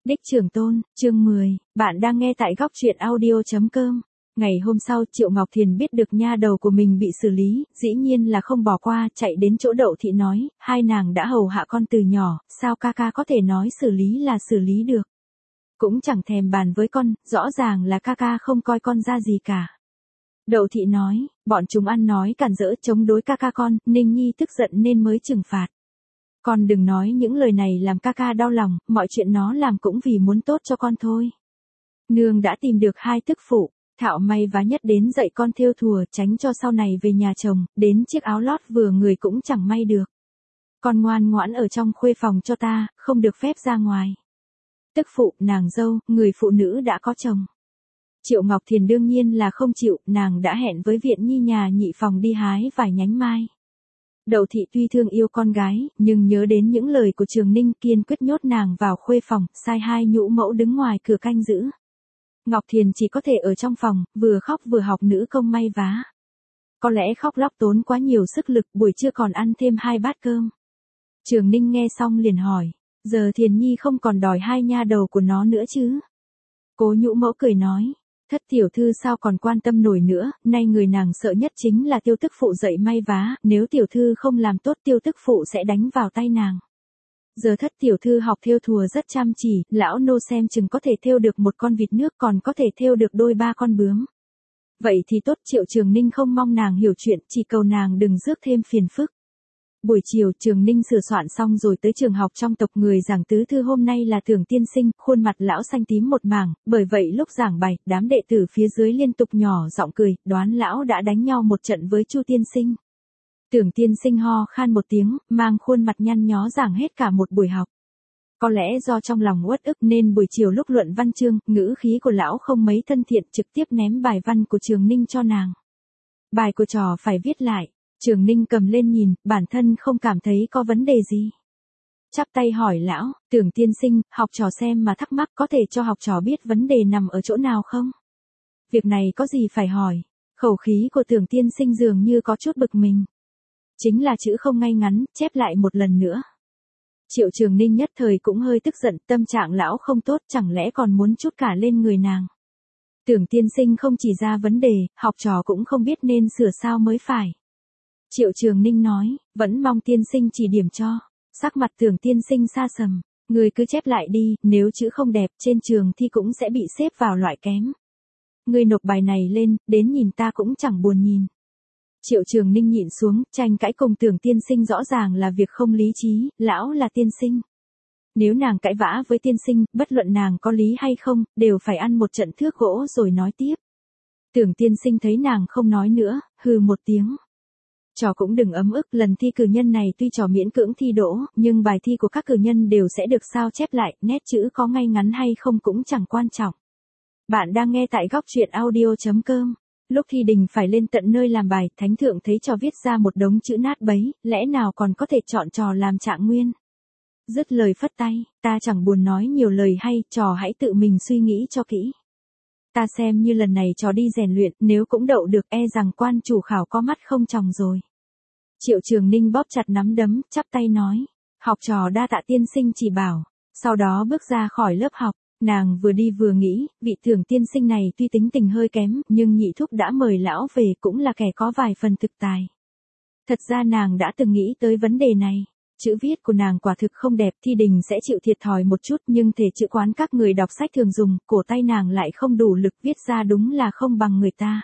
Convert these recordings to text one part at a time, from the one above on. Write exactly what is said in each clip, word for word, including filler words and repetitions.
Đích Trưởng Tôn, chương mười, bạn đang nghe tại góc truyện audio chấm com. Ngày hôm sau, Triệu Ngọc Thiền biết được nha đầu của mình bị xử lý, dĩ nhiên là không bỏ qua, chạy đến chỗ Đậu Thị nói, hai nàng đã hầu hạ con từ nhỏ, sao ca ca có thể nói xử lý là xử lý được. Cũng chẳng thèm bàn với con, rõ ràng là ca ca không coi con ra gì cả. Đậu Thị nói, bọn chúng ăn nói cản rỡ chống đối ca ca con, Ninh Nhi tức giận nên mới trừng phạt. Con đừng nói những lời này làm ca ca đau lòng, mọi chuyện nó làm cũng vì muốn tốt cho con thôi. Nương đã tìm được hai tức phụ, thạo may vá nhất đến dạy con thêu thùa, tránh cho sau này về nhà chồng, đến chiếc áo lót vừa người cũng chẳng may được. Con ngoan ngoãn ở trong khuê phòng cho ta, không được phép ra ngoài. Tức phụ, nàng dâu, người phụ nữ đã có chồng. Triệu Ngọc Thiền đương nhiên là không chịu, nàng đã hẹn với Viện Nhi nhà nhị phòng đi hái vài nhánh mai. Đậu Thị tuy thương yêu con gái, nhưng nhớ đến những lời của Trường Ninh, kiên quyết nhốt nàng vào khuê phòng, sai hai nhũ mẫu đứng ngoài cửa canh giữ. Ngọc Thiền chỉ có thể ở trong phòng, vừa khóc vừa học nữ công may vá. Có lẽ khóc lóc tốn quá nhiều sức lực, buổi trưa còn ăn thêm hai bát cơm. Trường Ninh nghe xong liền hỏi, giờ Thiền Nhi không còn đòi hai nha đầu của nó nữa chứ? Cố nhũ mẫu cười nói, thất tiểu thư sao còn quan tâm nổi nữa, nay người nàng sợ nhất chính là tiêu tức phụ dạy may vá, nếu tiểu thư không làm tốt tiêu tức phụ sẽ đánh vào tay nàng. Giờ thất tiểu thư học thêu thùa rất chăm chỉ, lão nô xem chừng có thể thêu được một con vịt nước, còn có thể thêu được đôi ba con bướm. Vậy thì tốt. Triệu Trường Ninh không mong nàng hiểu chuyện, chỉ cầu nàng đừng rước thêm phiền phức. Buổi chiều, Trường Ninh sửa soạn xong rồi tới trường học trong tộc người giảng tứ thư hôm nay là Tưởng tiên sinh, khuôn mặt lão xanh tím một mảng, bởi vậy lúc giảng bài, đám đệ tử phía dưới liên tục nhỏ giọng cười, đoán lão đã đánh nhau một trận với Chu tiên sinh. Tưởng tiên sinh ho khan một tiếng, mang khuôn mặt nhăn nhó giảng hết cả một buổi học. Có lẽ do trong lòng uất ức nên buổi chiều lúc luận văn chương, ngữ khí của lão không mấy thân thiện, trực tiếp ném bài văn của Trường Ninh cho nàng. Bài của trò phải viết lại. Trường Ninh cầm lên nhìn, bản thân không cảm thấy có vấn đề gì. Chắp tay hỏi lão, Tưởng tiên sinh, học trò xem mà thắc mắc, có thể cho học trò biết vấn đề nằm ở chỗ nào không? Việc này có gì phải hỏi? Khẩu khí của Tưởng tiên sinh dường như có chút bực mình. Chính là chữ không ngay ngắn, chép lại một lần nữa. Triệu Trường Ninh nhất thời cũng hơi tức giận, tâm trạng lão không tốt, chẳng lẽ còn muốn chút cả lên người nàng. Tưởng tiên sinh không chỉ ra vấn đề, học trò cũng không biết nên sửa sao mới phải. Triệu Trường Ninh nói, vẫn mong tiên sinh chỉ điểm cho. Sắc mặt Tưởng tiên sinh xa sầm, người cứ chép lại đi, nếu chữ không đẹp trên trường thì cũng sẽ bị xếp vào loại kém. Người nộp bài này lên, đến nhìn ta cũng chẳng buồn nhìn. Triệu Trường Ninh nhịn xuống, tranh cãi cùng Tưởng tiên sinh rõ ràng là việc không lý trí, lão là tiên sinh. Nếu nàng cãi vã với tiên sinh, bất luận nàng có lý hay không, đều phải ăn một trận thước gỗ rồi nói tiếp. Tưởng tiên sinh thấy nàng không nói nữa, hừ một tiếng. Trò cũng đừng ấm ức, lần thi cử nhân này tuy trò miễn cưỡng thi đỗ, nhưng bài thi của các cử nhân đều sẽ được sao chép lại, nét chữ có ngay ngắn hay không cũng chẳng quan trọng. Bạn đang nghe tại góc truyện audio chấm com. Lúc thi đình phải lên tận nơi làm bài, thánh thượng thấy trò viết ra một đống chữ nát bấy, lẽ nào còn có thể chọn trò làm trạng nguyên. Dứt lời phất tay, ta chẳng buồn nói nhiều lời hay, trò hãy tự mình suy nghĩ cho kỹ. Ta xem như lần này trò đi rèn luyện, nếu cũng đậu được e rằng quan chủ khảo có mắt không tròng rồi. Triệu Trường Ninh bóp chặt nắm đấm, chắp tay nói, học trò đa tạ tiên sinh chỉ bảo, sau đó bước ra khỏi lớp học. Nàng vừa đi vừa nghĩ, vị Tưởng tiên sinh này tuy tính tình hơi kém, nhưng nhị thúc đã mời lão về cũng là kẻ có vài phần thực tài. Thật ra nàng đã từng nghĩ tới vấn đề này. Chữ viết của nàng quả thực không đẹp, thi đình sẽ chịu thiệt thòi một chút, nhưng thể chữ quán các người đọc sách thường dùng, cổ tay nàng lại không đủ lực, viết ra đúng là không bằng người ta.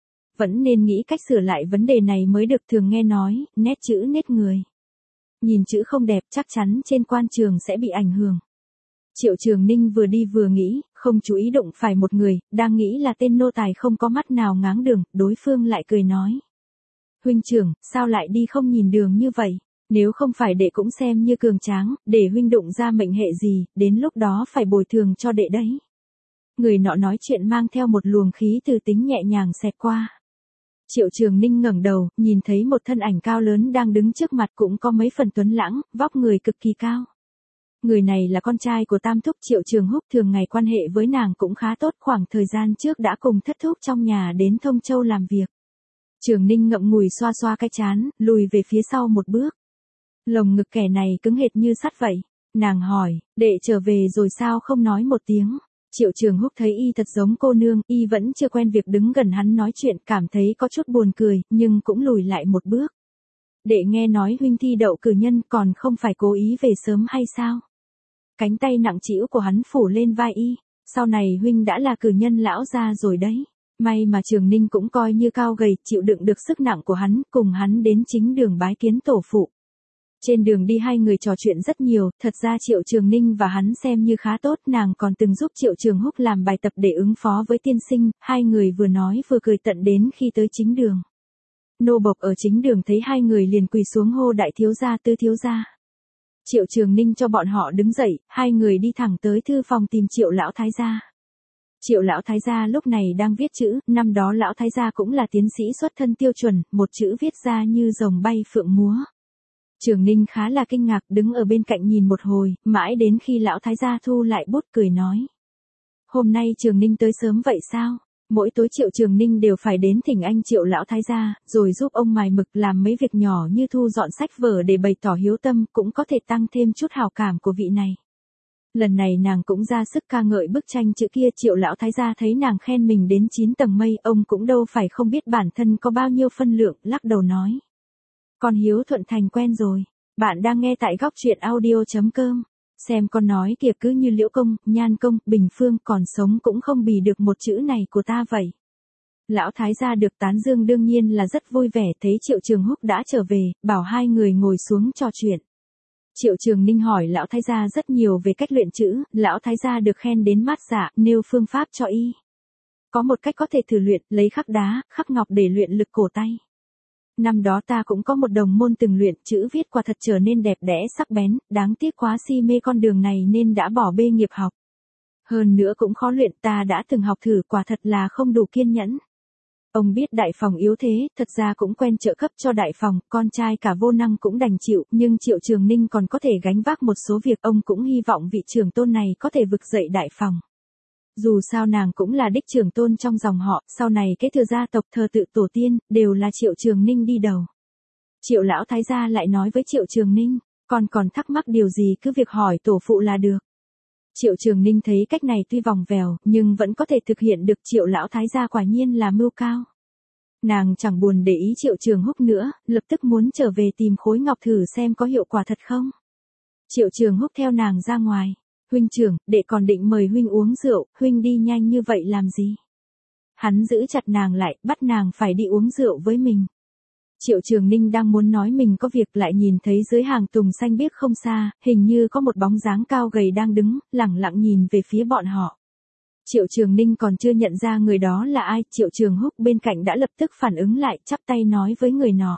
Vẫn nên nghĩ cách sửa lại vấn đề này mới được. Thường nghe nói, nét chữ nét người. Nhìn chữ không đẹp chắc chắn trên quan trường sẽ bị ảnh hưởng. Triệu Trường Ninh vừa đi vừa nghĩ, không chú ý đụng phải một người, đang nghĩ là tên nô tài không có mắt nào ngáng đường, đối phương lại cười nói. Huynh trưởng, sao lại đi không nhìn đường như vậy? Nếu không phải đệ cũng xem như cường tráng, để huynh đụng ra mệnh hệ gì, đến lúc đó phải bồi thường cho đệ đấy. Người nọ nói chuyện mang theo một luồng khí từ tính nhẹ nhàng xẹt qua. Triệu Trường Ninh ngẩng đầu, nhìn thấy một thân ảnh cao lớn đang đứng trước mặt, cũng có mấy phần tuấn lãng, vóc người cực kỳ cao. Người này là con trai của Tam thúc Triệu Trường Húc, thường ngày quan hệ với nàng cũng khá tốt, khoảng thời gian trước đã cùng thất thúc trong nhà đến Thông Châu làm việc. Trường Ninh ngậm ngùi xoa xoa cái trán, lùi về phía sau một bước. Lồng ngực kẻ này cứng hệt như sắt vậy. Nàng hỏi, đệ trở về rồi sao không nói một tiếng. Triệu Trường Húc thấy y thật giống cô nương, y vẫn chưa quen việc đứng gần hắn nói chuyện, cảm thấy có chút buồn cười, nhưng cũng lùi lại một bước. Đệ nghe nói huynh thi đậu cử nhân, còn không phải cố ý về sớm hay sao? Cánh tay nặng trĩu của hắn phủ lên vai y, sau này huynh đã là cử nhân lão gia rồi đấy. May mà Trường Ninh cũng coi như cao gầy, chịu đựng được sức nặng của hắn, cùng hắn đến chính đường bái kiến tổ phụ. Trên đường đi hai người trò chuyện rất nhiều, thật ra Triệu Trường Ninh và hắn xem như khá tốt, nàng còn từng giúp Triệu Trường Húc làm bài tập để ứng phó với tiên sinh, hai người vừa nói vừa cười tận đến khi tới chính đường. Nô bộc ở chính đường thấy hai người liền quỳ xuống hô đại thiếu gia tứ thiếu gia. Triệu Trường Ninh cho bọn họ đứng dậy, hai người đi thẳng tới thư phòng tìm Triệu lão thái gia. Triệu lão thái gia lúc này đang viết chữ, năm đó lão thái gia cũng là tiến sĩ xuất thân tiêu chuẩn, một chữ viết ra như rồng bay phượng múa. Trường Ninh khá là kinh ngạc, đứng ở bên cạnh nhìn một hồi, mãi đến khi lão thái gia thu lại bút cười nói. Hôm nay Trường Ninh tới sớm vậy sao? Mỗi tối Triệu Trường Ninh đều phải đến thỉnh anh Triệu lão thái gia, rồi giúp ông mài mực làm mấy việc nhỏ như thu dọn sách vở để bày tỏ hiếu tâm, cũng có thể tăng thêm chút hào cảm của vị này. Lần này nàng cũng ra sức ca ngợi bức tranh chữ kia, Triệu lão thái gia thấy nàng khen mình đến chín tầng mây, ông cũng đâu phải không biết bản thân có bao nhiêu phân lượng, lắc đầu nói. Con hiếu thuận thành quen rồi. Bạn đang nghe tại góc truyện audio chấm com. Xem con nói kìa, cứ như Liễu Công, Nhan Công, Bình Phương còn sống cũng không bì được một chữ này của ta vậy. Lão thái gia được tán dương đương nhiên là rất vui vẻ, thấy Triệu Trường Húc đã trở về, bảo hai người ngồi xuống trò chuyện. Triệu Trường Ninh hỏi lão thái gia rất nhiều về cách luyện chữ, lão thái gia được khen đến mát dạ, nêu phương pháp cho y. Có một cách có thể thử luyện, lấy khắc đá, khắc ngọc để luyện lực cổ tay. Năm đó ta cũng có một đồng môn từng luyện, chữ viết quả thật trở nên đẹp đẽ sắc bén, đáng tiếc quá si mê con đường này nên đã bỏ bê nghiệp học. Hơn nữa cũng khó luyện, ta đã từng học thử, quả thật là không đủ kiên nhẫn. Ông biết đại phòng yếu thế, thật ra cũng quen trợ cấp cho đại phòng, con trai cả vô năng cũng đành chịu, nhưng Triệu Trường Ninh còn có thể gánh vác một số việc, ông cũng hy vọng vị trưởng tôn này có thể vực dậy đại phòng. Dù sao nàng cũng là đích trưởng tôn trong dòng họ, sau này kế thừa gia tộc thờ tự tổ tiên, đều là Triệu Trường Ninh đi đầu. Triệu lão thái gia lại nói với Triệu Trường Ninh, còn còn thắc mắc điều gì cứ việc hỏi tổ phụ là được. Triệu Trường Ninh thấy cách này tuy vòng vèo, nhưng vẫn có thể thực hiện được, Triệu lão thái gia quả nhiên là mưu cao. Nàng chẳng buồn để ý Triệu Trường Húc nữa, lập tức muốn trở về tìm khối ngọc thử xem có hiệu quả thật không. Triệu Trường Húc theo nàng ra ngoài. Huynh trưởng, đệ còn định mời huynh uống rượu, huynh đi nhanh như vậy làm gì? Hắn giữ chặt nàng lại, bắt nàng phải đi uống rượu với mình. Triệu Trường Ninh đang muốn nói mình có việc, lại nhìn thấy dưới hàng tùng xanh biếc không xa, hình như có một bóng dáng cao gầy đang đứng, lẳng lặng nhìn về phía bọn họ. Triệu Trường Ninh còn chưa nhận ra người đó là ai, Triệu Trường Húc bên cạnh đã lập tức phản ứng lại, chắp tay nói với người nọ.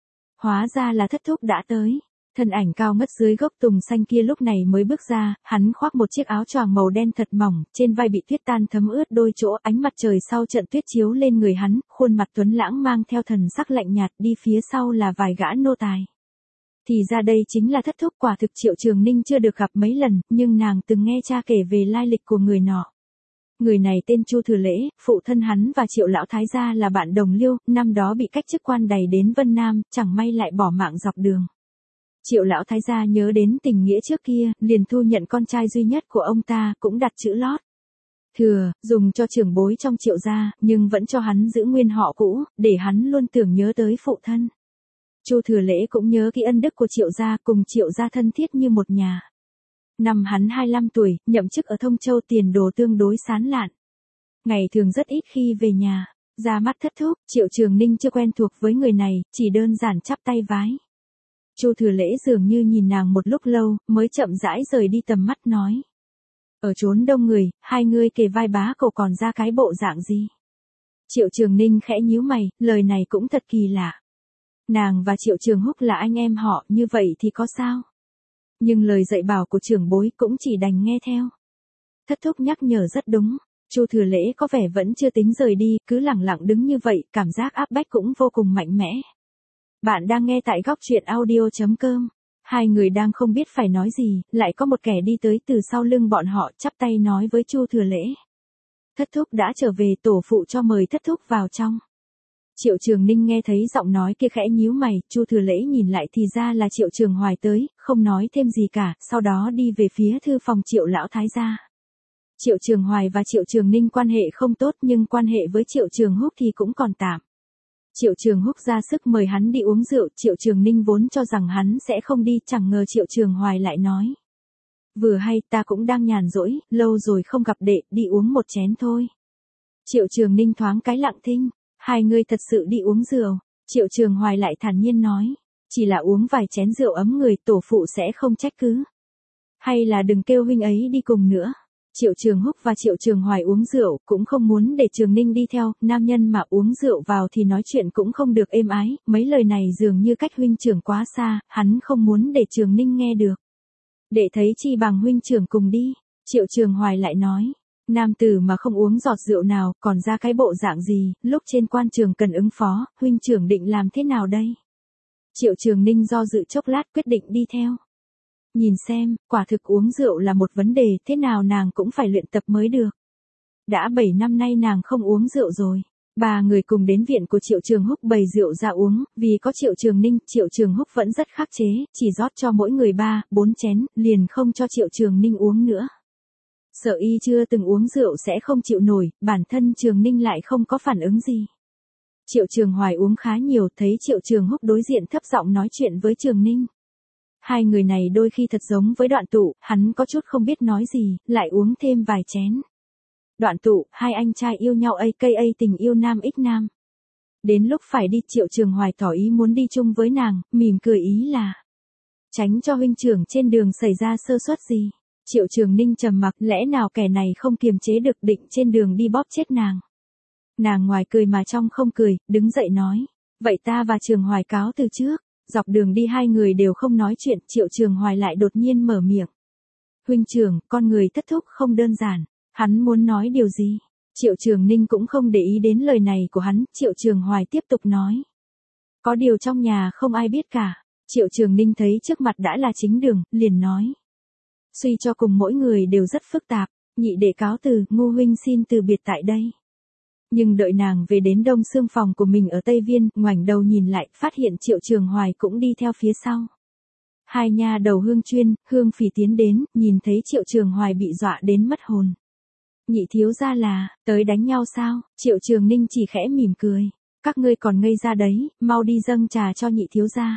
Hóa ra là thất thúc đã tới. Thân ảnh cao ngất dưới gốc tùng xanh kia lúc này mới bước ra, hắn khoác một chiếc áo choàng màu đen thật mỏng, trên vai bị tuyết tan thấm ướt đôi chỗ, ánh mặt trời sau trận tuyết chiếu lên người hắn, khuôn mặt tuấn lãng mang theo thần sắc lạnh nhạt, đi phía sau là vài gã nô tài. Thì ra đây chính là thất thúc, quả thực Triệu Trường Ninh chưa được gặp mấy lần, nhưng nàng từng nghe cha kể về lai lịch của người nọ. Người này tên Chu Thừa Lễ, phụ thân hắn và Triệu lão thái gia là bạn đồng liêu, năm đó bị cách chức quan đày đến Vân Nam, chẳng may lại bỏ mạng dọc đường. Triệu lão thái gia nhớ đến tình nghĩa trước kia, liền thu nhận con trai duy nhất của ông ta, cũng đặt chữ lót Thừa, dùng cho trưởng bối trong Triệu gia, nhưng vẫn cho hắn giữ nguyên họ cũ, để hắn luôn tưởng nhớ tới phụ thân. Chu Thừa Lễ cũng nhớ kỹ ân đức của Triệu gia, cùng Triệu gia thân thiết như một nhà. Năm hắn hai mươi lăm tuổi, nhậm chức ở Thông Châu, tiền đồ tương đối sán lạn. Ngày thường rất ít khi về nhà, ra mắt thất thúc, Triệu Trường Ninh chưa quen thuộc với người này, chỉ đơn giản chắp tay vái. Chu Thừa Lễ dường như nhìn nàng một lúc lâu, mới chậm rãi rời đi tầm mắt nói. Ở chốn đông người, hai người kề vai bá cậu còn ra cái bộ dạng gì? Triệu Trường Ninh khẽ nhíu mày, lời này cũng thật kỳ lạ. Nàng và Triệu Trường Húc là anh em họ, như vậy thì có sao? Nhưng lời dạy bảo của trưởng bối cũng chỉ đành nghe theo. Thất thúc nhắc nhở rất đúng. Chu Thừa Lễ có vẻ vẫn chưa tính rời đi, cứ lẳng lặng đứng như vậy, cảm giác áp bách cũng vô cùng mạnh mẽ. Bạn đang nghe tại góc truyện audio chấm com. Hai người đang không biết phải nói gì, lại có một kẻ đi tới từ sau lưng bọn họ, chắp tay nói với Chu Thừa Lễ. Thất thúc đã trở về, tổ phụ cho mời thất thúc vào trong. Triệu Trường Ninh nghe thấy giọng nói kia khẽ nhíu mày, Chu Thừa Lễ nhìn lại thì ra là Triệu Trường Hoài tới, không nói thêm gì cả, sau đó đi về phía thư phòng Triệu lão thái gia. Triệu Trường Hoài và Triệu Trường Ninh quan hệ không tốt nhưng quan hệ với Triệu Trường Húc thì cũng còn tạm. Triệu Trường Húc ra sức mời hắn đi uống rượu, Triệu Trường Ninh vốn cho rằng hắn sẽ không đi, chẳng ngờ Triệu Trường Hoài lại nói. Vừa hay ta cũng đang nhàn rỗi, lâu rồi không gặp đệ, đi uống một chén thôi. Triệu Trường Ninh thoáng cái lặng thinh, hai người thật sự đi uống rượu, Triệu Trường Hoài lại thản nhiên nói. Chỉ là uống vài chén rượu ấm người, tổ phụ sẽ không trách cứ. Hay là đừng kêu huynh ấy đi cùng nữa. Triệu Trường Húc và Triệu Trường Hoài uống rượu, cũng không muốn để Trường Ninh đi theo, nam nhân mà uống rượu vào thì nói chuyện cũng không được êm ái, mấy lời này dường như cách huynh trưởng quá xa, hắn không muốn để Trường Ninh nghe được. Để thấy chi bằng huynh trưởng cùng đi, Triệu Trường Hoài lại nói, nam tử mà không uống giọt rượu nào, còn ra cái bộ dạng gì, lúc trên quan trường cần ứng phó, huynh trưởng định làm thế nào đây? Triệu Trường Ninh do dự chốc lát quyết định đi theo. Nhìn xem, quả thực uống rượu là một vấn đề, thế nào nàng cũng phải luyện tập mới được. Đã bảy năm nay nàng không uống rượu rồi. Ba người cùng đến viện của Triệu Trường Húc bày rượu ra uống, vì có Triệu Trường Ninh, Triệu Trường Húc vẫn rất khắc chế, chỉ rót cho mỗi người ba, bốn chén, liền không cho Triệu Trường Ninh uống nữa. Sợ y chưa từng uống rượu sẽ không chịu nổi, bản thân Trường Ninh lại không có phản ứng gì. Triệu Trường Hoài uống khá nhiều, thấy Triệu Trường Húc đối diện thấp giọng nói chuyện với Trường Ninh. Hai người này đôi khi thật giống với Đoạn Tụ, hắn có chút không biết nói gì, lại uống thêm vài chén. Đoạn Tụ, hai anh trai yêu nhau a ca a tình yêu nam ích nam. Đến lúc phải đi, Triệu Trường Hoài tỏ ý muốn đi chung với nàng, mỉm cười ý là tránh cho huynh trưởng trên đường xảy ra sơ suất gì. Triệu Trường Ninh trầm mặc, lẽ nào kẻ này không kiềm chế được, định trên đường đi bóp chết nàng. Nàng ngoài cười mà trong không cười, đứng dậy nói, vậy ta và Trường Hoài cáo từ trước. Dọc đường đi hai người đều không nói chuyện, Triệu Trường Hoài lại đột nhiên mở miệng. Huynh trưởng, con người thất thúc không đơn giản, hắn muốn nói điều gì? Triệu Trường Ninh cũng không để ý đến lời này của hắn, Triệu Trường Hoài tiếp tục nói. Có điều trong nhà không ai biết cả. Triệu Trường Ninh thấy trước mặt đã là chính đường, liền nói. Suy cho cùng mỗi người đều rất phức tạp, nhị đệ cáo từ, Ngu huynh xin từ biệt tại đây. Nhưng đợi nàng về đến đông xương phòng của mình ở Tây Viên, ngoảnh đầu nhìn lại, phát hiện Triệu Trường Hoài cũng đi theo phía sau. Hai nha đầu Hương Chuyên, Hương Phỉ tiến đến, nhìn thấy Triệu Trường Hoài bị dọa đến mất hồn. Nhị thiếu gia là, tới đánh nhau sao? Triệu Trường Ninh chỉ khẽ mỉm cười. Các ngươi còn ngây ra đấy, mau đi dâng trà cho nhị thiếu gia.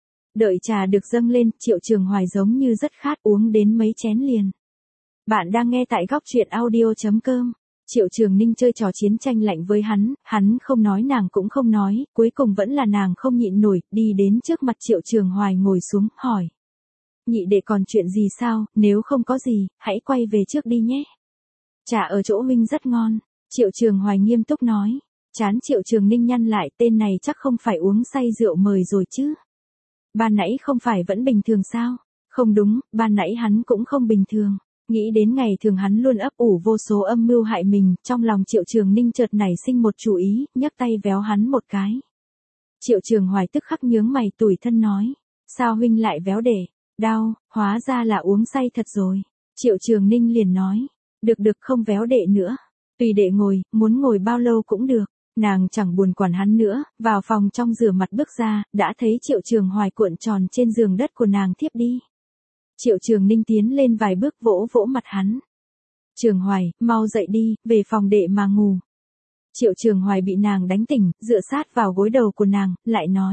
Đợi trà được dâng lên, Triệu Trường Hoài giống như rất khát, uống đến mấy chén liền. Bạn đang nghe tại góc truyện audio chấm com. Triệu Trường Ninh chơi trò chiến tranh lạnh với hắn, hắn không nói nàng cũng không nói, cuối cùng vẫn là nàng không nhịn nổi, đi đến trước mặt Triệu Trường Hoài ngồi xuống, hỏi. Nhị đệ còn chuyện gì sao, nếu không có gì, hãy quay về trước đi nhé. Trà ở chỗ huynh rất ngon, Triệu Trường Hoài nghiêm túc nói. Chán Triệu Trường Ninh nhăn lại, tên này chắc không phải uống say rượu mời rồi chứ. Ban nãy không phải vẫn bình thường sao? Không đúng, ban nãy hắn cũng không bình thường. Nghĩ đến ngày thường hắn luôn ấp ủ vô số âm mưu hại mình, trong lòng Triệu Trường Ninh chợt nảy sinh một chủ ý, nhấc tay véo hắn một cái. Triệu Trường Hoài tức khắc nhướng mày tủi thân nói, sao huynh lại véo đệ, đau, hóa ra là uống say thật rồi. Triệu Trường Ninh liền nói, được được không véo đệ nữa, tùy đệ ngồi, muốn ngồi bao lâu cũng được. Nàng chẳng buồn quản hắn nữa, vào phòng trong rửa mặt bước ra, đã thấy Triệu Trường Hoài cuộn tròn trên giường đất của nàng thiếp đi. Triệu Trường Ninh tiến lên vài bước vỗ vỗ mặt hắn. Trường Hoài, mau dậy đi, về phòng đệ mà ngủ. Triệu Trường Hoài bị nàng đánh tỉnh, dựa sát vào gối đầu của nàng, lại nói.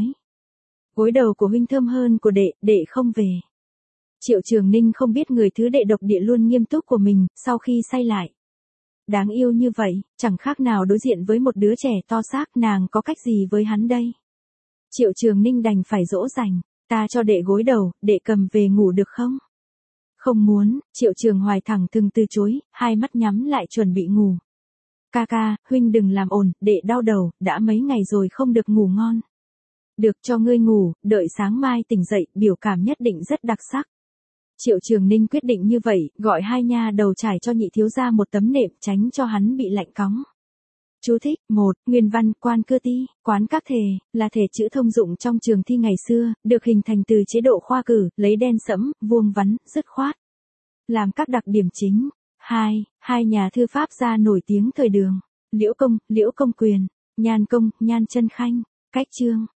Gối đầu của huynh thơm hơn của đệ, đệ không về. Triệu Trường Ninh không biết người thứ đệ độc địa luôn nghiêm túc của mình, sau khi say lại. Đáng yêu như vậy, chẳng khác nào đối diện với một đứa trẻ to xác, nàng có cách gì với hắn đây? Triệu Trường Ninh đành phải dỗ dành, ta cho đệ gối đầu, đệ cầm về ngủ được không? Không muốn, Triệu Trường Hoài thẳng thừng từ chối, hai mắt nhắm lại chuẩn bị ngủ. Ca ca, huynh đừng làm ồn, đệ đau đầu, đã mấy ngày rồi không được ngủ ngon. Được cho ngươi ngủ, đợi sáng mai tỉnh dậy, biểu cảm nhất định rất đặc sắc. Triệu Trường Ninh quyết định như vậy, gọi hai nha đầu trải cho nhị thiếu gia một tấm nệm tránh cho hắn bị lạnh cóng. Chú thích, một, nguyên văn, quan cơ ti, quán các thể, là thể chữ thông dụng trong trường thi ngày xưa, được hình thành từ chế độ khoa cử, lấy đen sẫm, vuông vắn, dứt khoát. Làm các đặc điểm chính. Hai, hai nhà thư pháp gia nổi tiếng thời Đường, Liễu Công, Liễu Công Quyền. Nhan Công, Nhan Chân Khanh, cách chương.